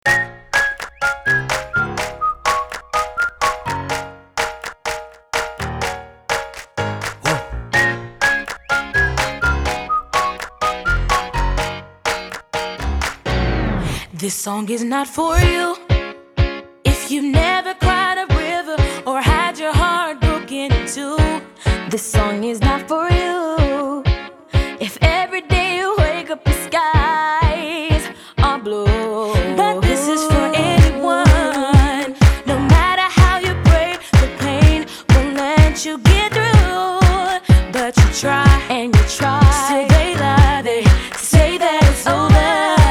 This song is not for you if you've never cried a river or had your heart broken in two. This song is not for you if every day you wake up the skies are blue. But this is for anyone, no matter how you break, the pain won't let you get through. But you try and you try, so they lie, they say that it's over.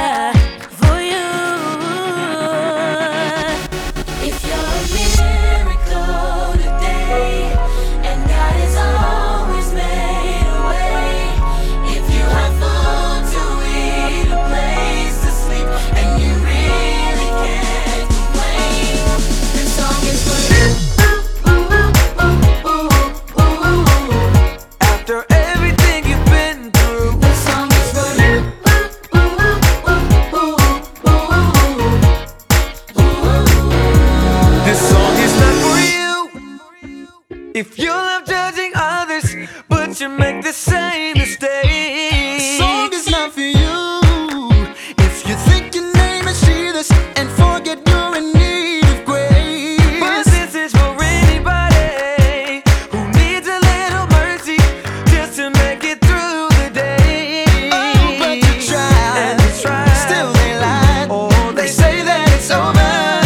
If you love judging others, but you make the same mistake, the song is not for you. If you think your name is Jesus and forget you're in need of grace. But this is for anybody who needs a little mercy just to make it through the day. Oh, but you try, and you try, still they lie. Oh, they say that it's over.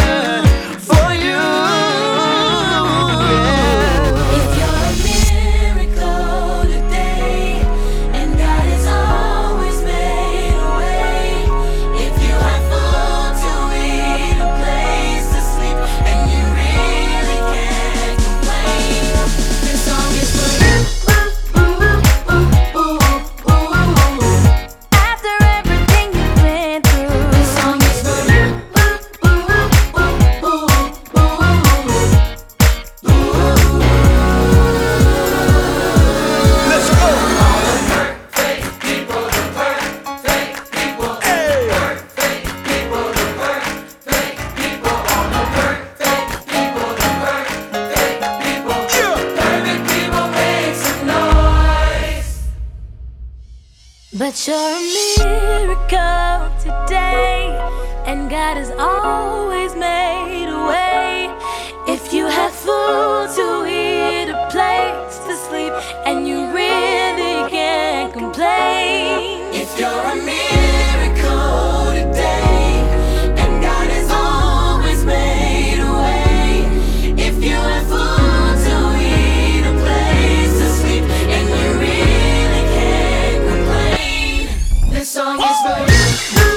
But you're a miracle today, and God has always made a way. If you have food to eat, a place to sleep, and you really can't complain. If you're a miracle today, and God has always made a way. If you have food to eat, a place to sleep, and you really can't complain. This song is for you.